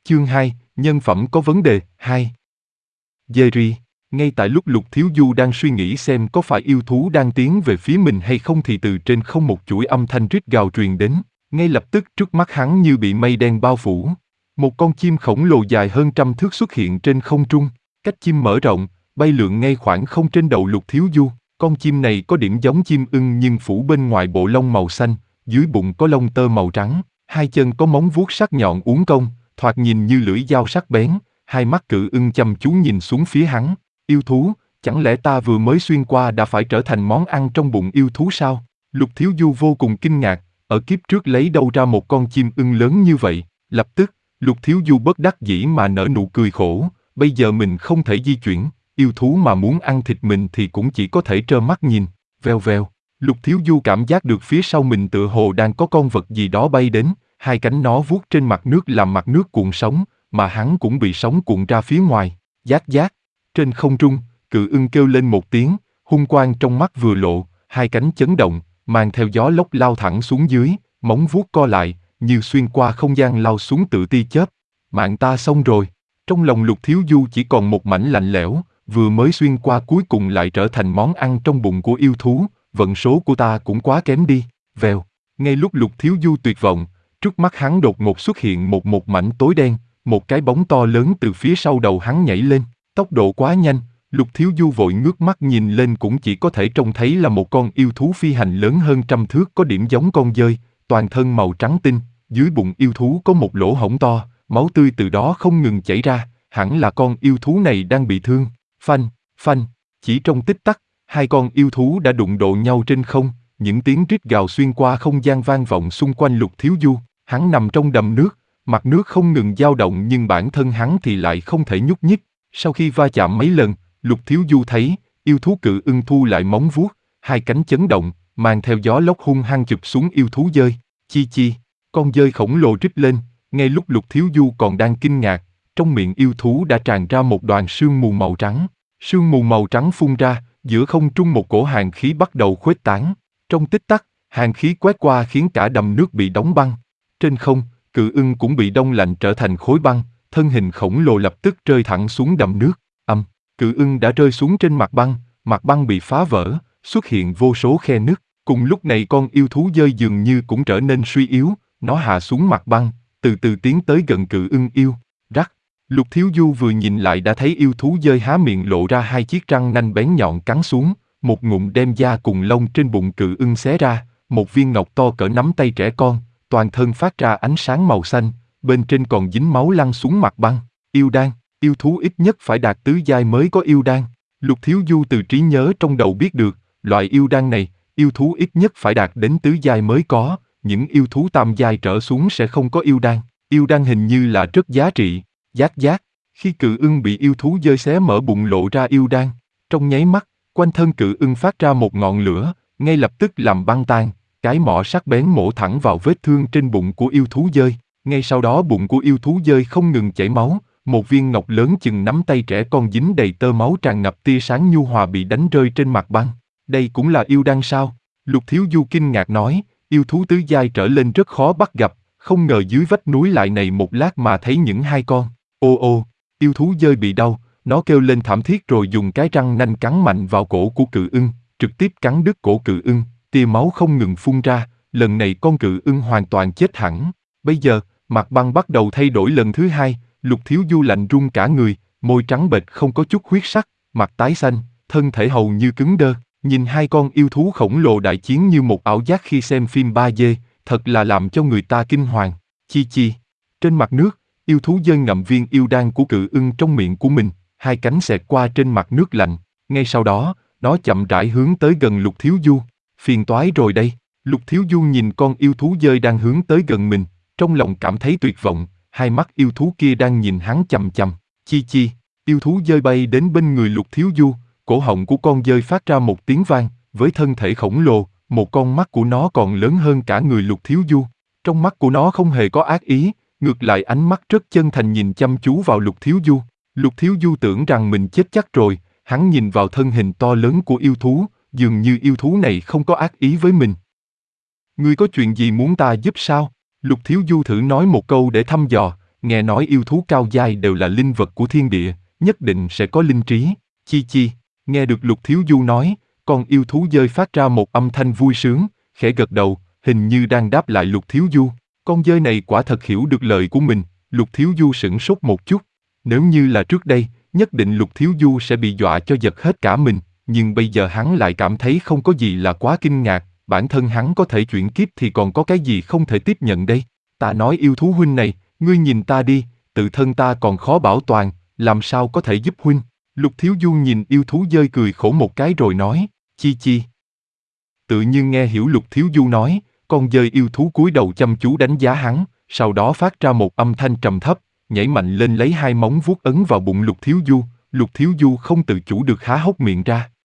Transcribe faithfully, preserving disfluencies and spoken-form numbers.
Chương hai, nhân phẩm có vấn đề, hai. Jerry, ngay tại lúc Lục Thiếu Du đang suy nghĩ xem có phải yêu thú đang tiến về phía mình hay không thì từ trên không một chuỗi âm thanh rít gào truyền đến, ngay lập tức trước mắt hắn như bị mây đen bao phủ. Một con chim khổng lồ dài hơn trăm thước xuất hiện trên không trung, cách chim mở rộng, bay lượn ngay khoảng không trên đầu Lục Thiếu Du. Con chim này có điểm giống chim ưng nhưng phủ bên ngoài bộ lông màu xanh, dưới bụng có lông tơ màu trắng, hai chân có móng vuốt sắc nhọn uốn cong, thoạt nhìn như lưỡi dao sắc bén, hai mắt cự ưng chăm chú nhìn xuống phía hắn. Yêu thú, chẳng lẽ ta vừa mới xuyên qua đã phải trở thành món ăn trong bụng yêu thú sao? Lục Thiếu Du vô cùng kinh ngạc, ở kiếp trước lấy đâu ra một con chim ưng lớn như vậy? Lập tức, Lục Thiếu Du bất đắc dĩ mà nở nụ cười khổ, bây giờ mình không thể di chuyển, yêu thú mà muốn ăn thịt mình thì cũng chỉ có thể trơ mắt nhìn. Veo veo, Lục Thiếu Du cảm giác được phía sau mình tựa hồ đang có con vật gì đó bay đến, hai cánh nó vuốt trên mặt nước làm mặt nước cuộn sóng, mà hắn cũng bị sóng cuộn ra phía ngoài. Giác giác, trên không trung, cự ưng kêu lên một tiếng, hung quang trong mắt vừa lộ, hai cánh chấn động, mang theo gió lốc lao thẳng xuống dưới, móng vuốt co lại, như xuyên qua không gian lao xuống tự tia chớp. Mạng ta xong rồi. Trong lòng Lục Thiếu Du chỉ còn một mảnh lạnh lẽo, vừa mới xuyên qua cuối cùng lại trở thành món ăn trong bụng của yêu thú, vận số của ta cũng quá kém đi. Vèo, ngay lúc Lục Thiếu Du tuyệt vọng, trước mắt hắn đột ngột xuất hiện một một mảnh tối đen, một cái bóng to lớn từ phía sau đầu hắn nhảy lên, tốc độ quá nhanh, Lục Thiếu Du vội ngước mắt nhìn lên cũng chỉ có thể trông thấy là một con yêu thú phi hành lớn hơn trăm thước có điểm giống con dơi, toàn thân màu trắng tinh, dưới bụng yêu thú có một lỗ hổng to, máu tươi từ đó không ngừng chảy ra, hẳn là con yêu thú này đang bị thương. Phanh, phanh, chỉ trong tích tắc, hai con yêu thú đã đụng độ nhau trên không, những tiếng rít gào xuyên qua không gian vang vọng xung quanh Lục Thiếu Du, hắn nằm trong đầm nước, mặt nước không ngừng dao động nhưng bản thân hắn thì lại không thể nhúc nhích. Sau khi va chạm mấy lần, Lục Thiếu Du thấy, yêu thú cự ưng thu lại móng vuốt, hai cánh chấn động, mang theo gió lốc hung hăng chụp xuống yêu thú dơi. Chi chi, con dơi khổng lồ rít lên, ngay lúc Lục Thiếu Du còn đang kinh ngạc, trong miệng yêu thú đã tràn ra một đoàn sương mù màu trắng. Sương mù màu trắng phun ra, giữa không trung một cổ hàn khí bắt đầu khuếch tán. Trong tích tắc, hàn khí quét qua khiến cả đầm nước bị đóng băng. Trên không, cự ưng cũng bị đông lạnh trở thành khối băng, thân hình khổng lồ lập tức rơi thẳng xuống đầm nước. Ầm, cự ưng đã rơi xuống trên mặt băng, mặt băng bị phá vỡ, xuất hiện vô số khe nứt. Cùng lúc này con yêu thú dơi dường như cũng trở nên suy yếu, nó hạ xuống mặt băng, từ từ tiến tới gần cự ưng yêu. Rắc, Lục Thiếu Du vừa nhìn lại đã thấy yêu thú dơi há miệng lộ ra hai chiếc răng nanh bén nhọn cắn xuống, một ngụm đem da cùng lông trên bụng cự ưng xé ra, một viên ngọc to cỡ nắm tay trẻ con, toàn thân phát ra ánh sáng màu xanh, bên trên còn dính máu lăn xuống mặt băng. Yêu đan, yêu thú ít nhất phải đạt tứ giai mới có yêu đan. Lục Thiếu Du từ trí nhớ trong đầu biết được, loại yêu đan này, yêu thú ít nhất phải đạt đến tứ giai mới có, những yêu thú tam giai trở xuống sẽ không có yêu đan. Yêu đan hình như là rất giá trị. Giác giác, khi cự ưng bị yêu thú dơi xé mở bụng lộ ra yêu đan, trong nháy mắt, quanh thân cự ưng phát ra một ngọn lửa, ngay lập tức làm băng tan, cái mỏ sắc bén mổ thẳng vào vết thương trên bụng của yêu thú dơi. Ngay sau đó bụng của yêu thú dơi không ngừng chảy máu, một viên ngọc lớn chừng nắm tay trẻ con dính đầy tơ máu tràn ngập tia sáng nhu hòa bị đánh rơi trên mặt băng. Đây cũng là yêu đan sao? Lục Thiếu Du kinh ngạc nói, yêu thú tứ giai trở lên rất khó bắt gặp, không ngờ dưới vách núi lại này một lát mà thấy những hai con. Ô ô, yêu thú dơi bị đau, nó kêu lên thảm thiết rồi dùng cái răng nanh cắn mạnh vào cổ của cự ưng, trực tiếp cắn đứt cổ cự ưng, tia máu không ngừng phun ra, lần này con cự ưng hoàn toàn chết hẳn. Bây giờ, mặt băng bắt đầu thay đổi lần thứ hai, Lục Thiếu Du lạnh run cả người, môi trắng bệch không có chút huyết sắc, mặt tái xanh, thân thể hầu như cứng đơ, nhìn hai con yêu thú khổng lồ đại chiến như một ảo giác khi xem phim ba D, thật là làm cho người ta kinh hoàng. Chi chi, trên mặt nước, yêu thú dơi ngậm viên yêu đan của cự ưng trong miệng của mình, hai cánh xẹt qua trên mặt nước lạnh, ngay sau đó, nó chậm rãi hướng tới gần Lục Thiếu Du. Phiền toái rồi đây, Lục Thiếu Du nhìn con yêu thú dơi đang hướng tới gần mình, trong lòng cảm thấy tuyệt vọng, hai mắt yêu thú kia đang nhìn hắn chằm chằm. Chi chi, yêu thú dơi bay đến bên người Lục Thiếu Du, cổ họng của con dơi phát ra một tiếng vang, với thân thể khổng lồ, một con mắt của nó còn lớn hơn cả người Lục Thiếu Du. Trong mắt của nó không hề có ác ý, ngược lại ánh mắt rất chân thành nhìn chăm chú vào Lục Thiếu Du. Lục Thiếu Du tưởng rằng mình chết chắc rồi, hắn nhìn vào thân hình to lớn của yêu thú, dường như yêu thú này không có ác ý với mình. Ngươi có chuyện gì muốn ta giúp sao? Lục Thiếu Du thử nói một câu để thăm dò, nghe nói yêu thú cao giai đều là linh vật của thiên địa, nhất định sẽ có linh trí. Chi chi, nghe được Lục Thiếu Du nói, con yêu thú dơi phát ra một âm thanh vui sướng, khẽ gật đầu, hình như đang đáp lại Lục Thiếu Du. Con dơi này quả thật hiểu được lời của mình, Lục Thiếu Du sửng sốt một chút. Nếu như là trước đây, nhất định Lục Thiếu Du sẽ bị dọa cho giật hết cả mình, nhưng bây giờ hắn lại cảm thấy không có gì là quá kinh ngạc, bản thân hắn có thể chuyển kiếp thì còn có cái gì không thể tiếp nhận đây. Ta nói yêu thú huynh này, ngươi nhìn ta đi, tự thân ta còn khó bảo toàn, làm sao có thể giúp huynh. Lục Thiếu Du nhìn yêu thú dơi cười khổ một cái rồi nói, chi chi. Tự nhiên nghe hiểu Lục Thiếu Du nói, con dơi yêu thú cúi đầu chăm chú đánh giá hắn, sau đó phát ra một âm thanh trầm thấp, nhảy mạnh lên lấy hai móng vuốt ấn vào bụng Lục Thiếu Du. Lục Thiếu Du không tự chủ được há hốc miệng ra.